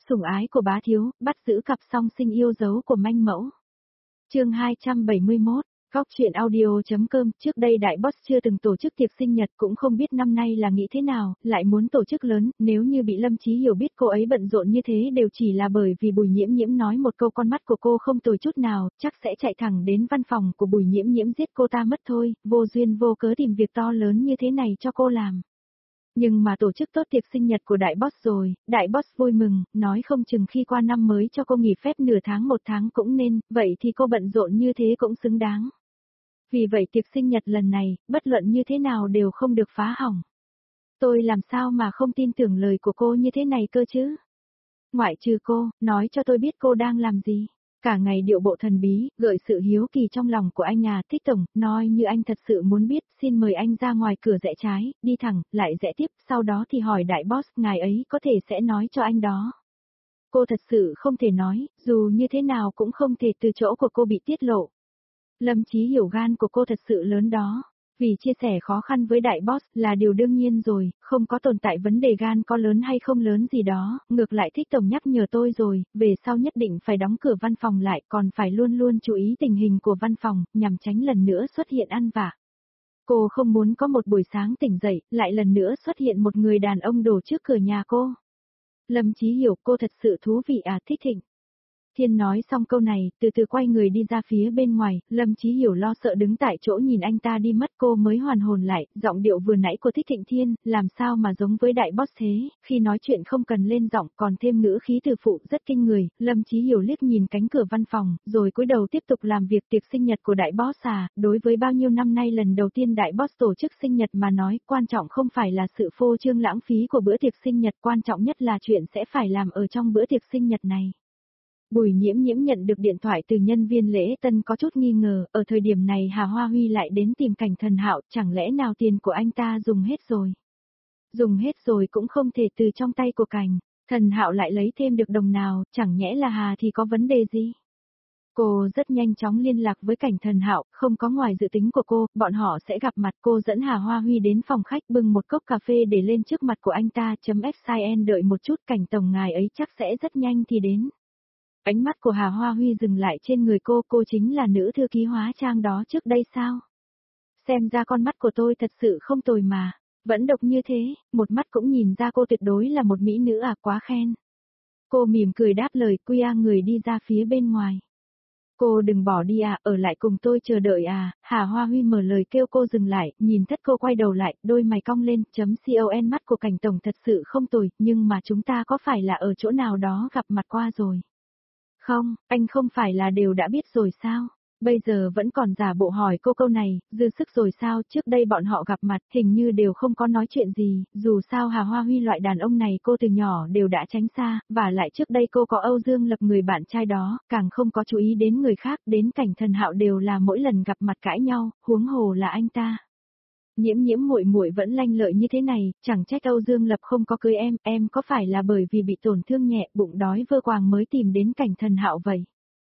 Sủng ái của bá thiếu, bắt giữ cặp song sinh yêu dấu của manh mẫu. Chương 271, Góc truyện audio.com. Trước đây đại boss chưa từng tổ chức tiệc sinh nhật, cũng không biết năm nay là nghĩ thế nào, lại muốn tổ chức lớn. Nếu như bị Lâm Chí Hiểu biết cô ấy bận rộn như thế đều chỉ là bởi vì Bùi Nhiễm Nhiễm nói một câu con mắt của cô không tồi chút nào, chắc sẽ chạy thẳng đến văn phòng của Bùi Nhiễm Nhiễm giết cô ta mất thôi, vô duyên vô cớ tìm việc to lớn như thế này cho cô làm. Nhưng mà tổ chức tốt tiệc sinh nhật của đại boss rồi, đại boss vui mừng, nói không chừng khi qua năm mới cho cô nghỉ phép nửa tháng một tháng cũng nên, vậy thì cô bận rộn như thế cũng xứng đáng. Vì vậy tiệc sinh nhật lần này, bất luận như thế nào đều không được phá hỏng. Tôi làm sao mà không tin tưởng lời của cô như thế này cơ chứ? Ngoại trừ cô, nói cho tôi biết cô đang làm gì. Cả ngày điệu bộ thần bí, gợi sự hiếu kỳ trong lòng của anh à. Thích tổng, nói như anh thật sự muốn biết, xin mời anh ra ngoài cửa rẽ trái, đi thẳng, lại rẽ tiếp, sau đó thì hỏi đại boss, ngài ấy có thể sẽ nói cho anh đó. Cô thật sự không thể nói, dù như thế nào cũng không thể từ chỗ của cô bị tiết lộ. Lâm Chí Hiểu gan của cô thật sự lớn đó. Vì chia sẻ khó khăn với đại boss là điều đương nhiên rồi, không có tồn tại vấn đề gan có lớn hay không lớn gì đó, ngược lại Thích tổng nhắc nhở tôi rồi, về sau nhất định phải đóng cửa văn phòng lại, còn phải luôn luôn chú ý tình hình của văn phòng, nhằm tránh lần nữa xuất hiện ăn vạ. Cô không muốn có một buổi sáng tỉnh dậy, lại lần nữa xuất hiện một người đàn ông đổ trước cửa nhà cô. Lâm Chí Hiểu, cô thật sự thú vị à. Thích Thịnh Thiên nói xong câu này, từ từ quay người đi ra phía bên ngoài, Lâm Chí Hiểu lo sợ đứng tại chỗ nhìn anh ta đi mất, cô mới hoàn hồn lại, giọng điệu vừa nãy của Thích Thịnh Thiên, làm sao mà giống với đại boss thế, khi nói chuyện không cần lên giọng, còn thêm ngữ khí từ phụ rất kinh người. Lâm Chí Hiểu liếc nhìn cánh cửa văn phòng, rồi cúi đầu tiếp tục làm việc. Tiệc sinh nhật của đại boss à, đối với bao nhiêu năm nay lần đầu tiên đại boss tổ chức sinh nhật mà nói, quan trọng không phải là sự phô trương lãng phí của bữa tiệc sinh nhật, quan trọng nhất là chuyện sẽ phải làm ở trong bữa tiệc sinh nhật này. Bùi Nhiễm Nhiễm nhận được điện thoại từ nhân viên lễ tân có chút nghi ngờ, ở thời điểm này Hà Hoa Huy lại đến tìm Cảnh Thần Hạo, chẳng lẽ nào tiền của anh ta dùng hết rồi? Dùng hết rồi cũng không thể từ trong tay của Cảnh Thần Hạo lại lấy thêm được đồng nào, chẳng nhẽ là Hà thì có vấn đề gì? Cô rất nhanh chóng liên lạc với Cảnh Thần Hạo, không có ngoài dự tính của cô, bọn họ sẽ gặp mặt. Cô dẫn Hà Hoa Huy đến phòng khách bưng một cốc cà phê để lên trước mặt của anh ta. FCN đợi một chút, Cảnh tổng ngài ấy chắc sẽ rất nhanh thì đến. Ánh mắt của Hà Hoa Huy dừng lại trên người cô chính là nữ thư ký hóa trang đó trước đây sao? Xem ra con mắt của tôi thật sự không tồi mà, vẫn độc như thế, một mắt cũng nhìn ra cô tuyệt đối là một mỹ nữ à, quá khen. Cô mỉm cười đáp lời, người đi ra phía bên ngoài. Cô đừng bỏ đi à, ở lại cùng tôi chờ đợi à. Hà Hoa Huy mở lời kêu cô dừng lại, nhìn thất cô quay đầu lại, đôi mày cong lên. .con mắt của Cảnh tổng thật sự không tồi, nhưng mà chúng ta có phải là ở chỗ nào đó gặp mặt qua rồi? Không, anh không phải là đều đã biết rồi sao? Bây giờ vẫn còn giả bộ hỏi cô câu này, dư sức rồi sao? Trước đây bọn họ gặp mặt hình như đều không có nói chuyện gì, dù sao Hà Hoa Huy loại đàn ông này cô từ nhỏ đều đã tránh xa, và lại trước đây cô có Âu Dương Lập người bạn trai đó, càng không có chú ý đến người khác, đến Cảnh Thần Hạo đều là mỗi lần gặp mặt cãi nhau, huống hồ là anh ta. Nhiễm Nhiễm muội muội vẫn lanh lợi như thế này, chẳng trách Âu Dương Lập không có cưới em có phải là bởi vì bị tổn thương nhẹ, bụng đói vơ quàng mới tìm đến Cảnh Thần Hạo vậy?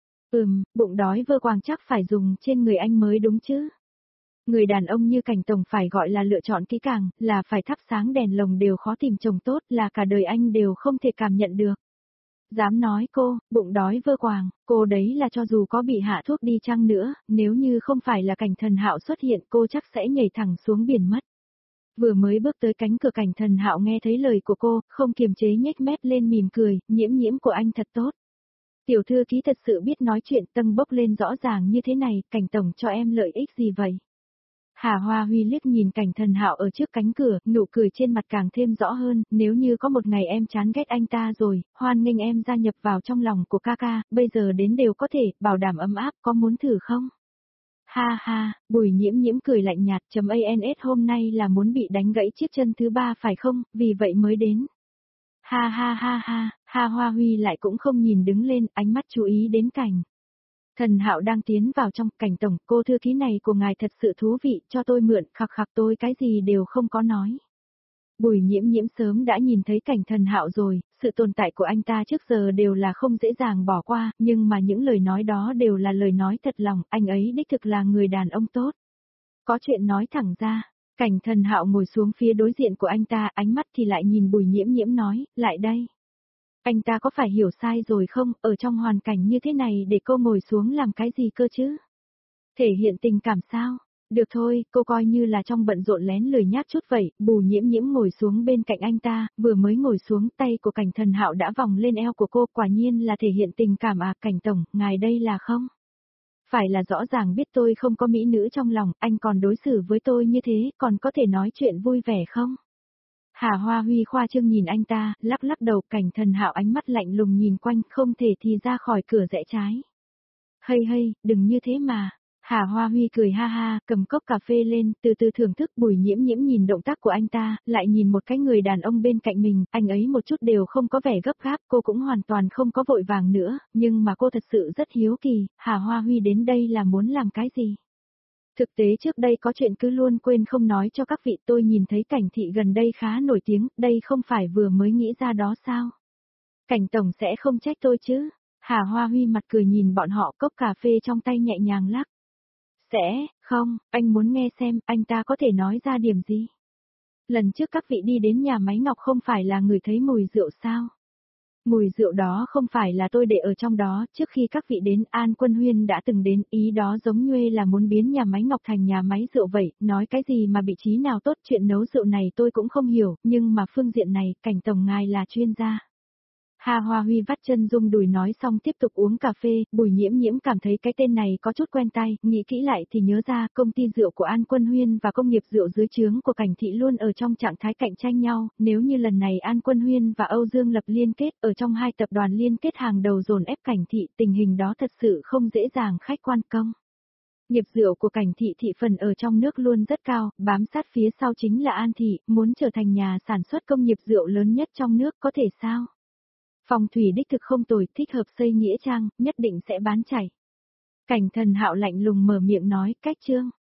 Bụng đói vơ quàng chắc phải dùng trên người anh mới đúng chứ. Người đàn ông như Cảnh tổng phải gọi là lựa chọn kỹ càng, là phải thắp sáng đèn lồng đều khó tìm chồng tốt, là cả đời anh đều không thể cảm nhận được. Dám nói cô, bụng đói vơ quàng, cô đấy là cho dù có bị hạ thuốc đi chăng nữa, nếu như không phải là Cảnh Thần Hạo xuất hiện cô chắc sẽ nhảy thẳng xuống biển mất. Vừa mới bước tới cánh cửa, Cảnh Thần Hạo nghe thấy lời của cô, không kiềm chế nhếch mép lên mỉm cười, Nhiễm Nhiễm của anh thật tốt. Tiểu thư ký thật sự biết nói chuyện, tâng bốc lên rõ ràng như thế này, Cảnh tổng cho em lợi ích gì vậy? Hà Hoa Huy liếc nhìn Cảnh Thần Hạo ở trước cánh cửa, nụ cười trên mặt càng thêm rõ hơn, nếu như có một ngày em chán ghét anh ta rồi, hoan nghênh em gia nhập vào trong lòng của ca ca, bây giờ đến đều có thể, bảo đảm ấm áp, có muốn thử không? Ha ha, Bùi Nhiễm Nhiễm cười lạnh nhạt. .ans hôm nay là muốn bị đánh gãy chiếc chân thứ ba phải không, vì vậy mới đến. Ha ha ha ha, Hà Hoa Huy lại cũng không nhìn đứng lên, ánh mắt chú ý đến Cảnh Thần Hạo đang tiến vào trong. Cảnh tổng, cô thư ký này của ngài thật sự thú vị, cho tôi mượn. Khặc khặc, tôi cái gì đều không có nói. Bùi Nhiễm Nhiễm sớm đã nhìn thấy Cảnh Thần Hạo rồi, sự tồn tại của anh ta trước giờ đều là không dễ dàng bỏ qua, nhưng mà những lời nói đó đều là lời nói thật lòng, anh ấy đích thực là người đàn ông tốt. Có chuyện nói thẳng ra. Cảnh Thần Hạo ngồi xuống phía đối diện của anh ta, ánh mắt thì lại nhìn Bùi Nhiễm Nhiễm nói, lại đây. Anh ta có phải hiểu sai rồi không, ở trong hoàn cảnh như thế này để cô ngồi xuống làm cái gì cơ chứ? Thể hiện tình cảm sao? Được thôi, cô coi như là trong bận rộn lén lười nhác chút vậy, Bùi Nhiễm Nhiễm ngồi xuống bên cạnh anh ta, vừa mới ngồi xuống tay của Cảnh Thần Hạo đã vòng lên eo của cô, quả nhiên là thể hiện tình cảm à, Cảnh Tổng, ngài đây là không? Phải là rõ ràng biết tôi không có mỹ nữ trong lòng, anh còn đối xử với tôi như thế, còn có thể nói chuyện vui vẻ không? Hà Hoa Huy khoa trương nhìn anh ta, lắc lắc đầu, Cảnh Thần Hạo ánh mắt lạnh lùng nhìn quanh, không thể thì ra khỏi cửa rẽ trái. Hây hây, đừng như thế mà. Hà Hoa Huy cười ha ha, cầm cốc cà phê lên, từ từ thưởng thức. Bùi Nhiễm Nhiễm nhìn động tác của anh ta, lại nhìn một cái người đàn ông bên cạnh mình, anh ấy một chút đều không có vẻ gấp gáp, cô cũng hoàn toàn không có vội vàng nữa, nhưng mà cô thật sự rất hiếu kỳ, Hà Hoa Huy đến đây là muốn làm cái gì? Thực tế trước đây có chuyện cứ luôn quên không nói cho các vị, tôi nhìn thấy Cảnh thị gần đây khá nổi tiếng, đây không phải vừa mới nghĩ ra đó sao? Cảnh Tổng sẽ không trách tôi chứ? Hà Hoa Huy mặt cười nhìn bọn họ, cốc cà phê trong tay nhẹ nhàng lắc. Sẽ, không, anh muốn nghe xem anh ta có thể nói ra điểm gì. Lần trước các vị đi đến nhà máy ngọc không phải là người thấy mùi rượu sao? Mùi rượu đó không phải là tôi để ở trong đó, trước khi các vị đến An Quân Huyên đã từng đến, ý đó giống như là muốn biến nhà máy ngọc thành nhà máy rượu vậy, nói cái gì mà vị trí nào tốt, chuyện nấu rượu này tôi cũng không hiểu, nhưng mà phương diện này, Cảnh Tổng ngài là chuyên gia. Hà Hoa Huy vắt chân rung đùi nói xong tiếp tục uống cà phê, Bùi Nhiễm Nhiễm cảm thấy cái tên này có chút quen tai, nghĩ kỹ lại thì nhớ ra công ty rượu của An Quân Huyên và công nghiệp rượu dưới trướng của Cảnh Thị luôn ở trong trạng thái cạnh tranh nhau, nếu như lần này An Quân Huyên và Âu Dương lập liên kết ở trong hai tập đoàn liên kết hàng đầu dồn ép Cảnh Thị, tình hình đó thật sự không dễ dàng khách quan công. Nghiệp rượu của Cảnh Thị thị phần ở trong nước luôn rất cao, bám sát phía sau chính là An Thị, muốn trở thành nhà sản xuất công nghiệp rượu lớn nhất trong nước có thể sao? Phong thủy đích thực không tồi, thích hợp xây nghĩa trang, nhất định sẽ bán chảy. Cảnh Thần Hạo lạnh lùng mở miệng nói, cách chương.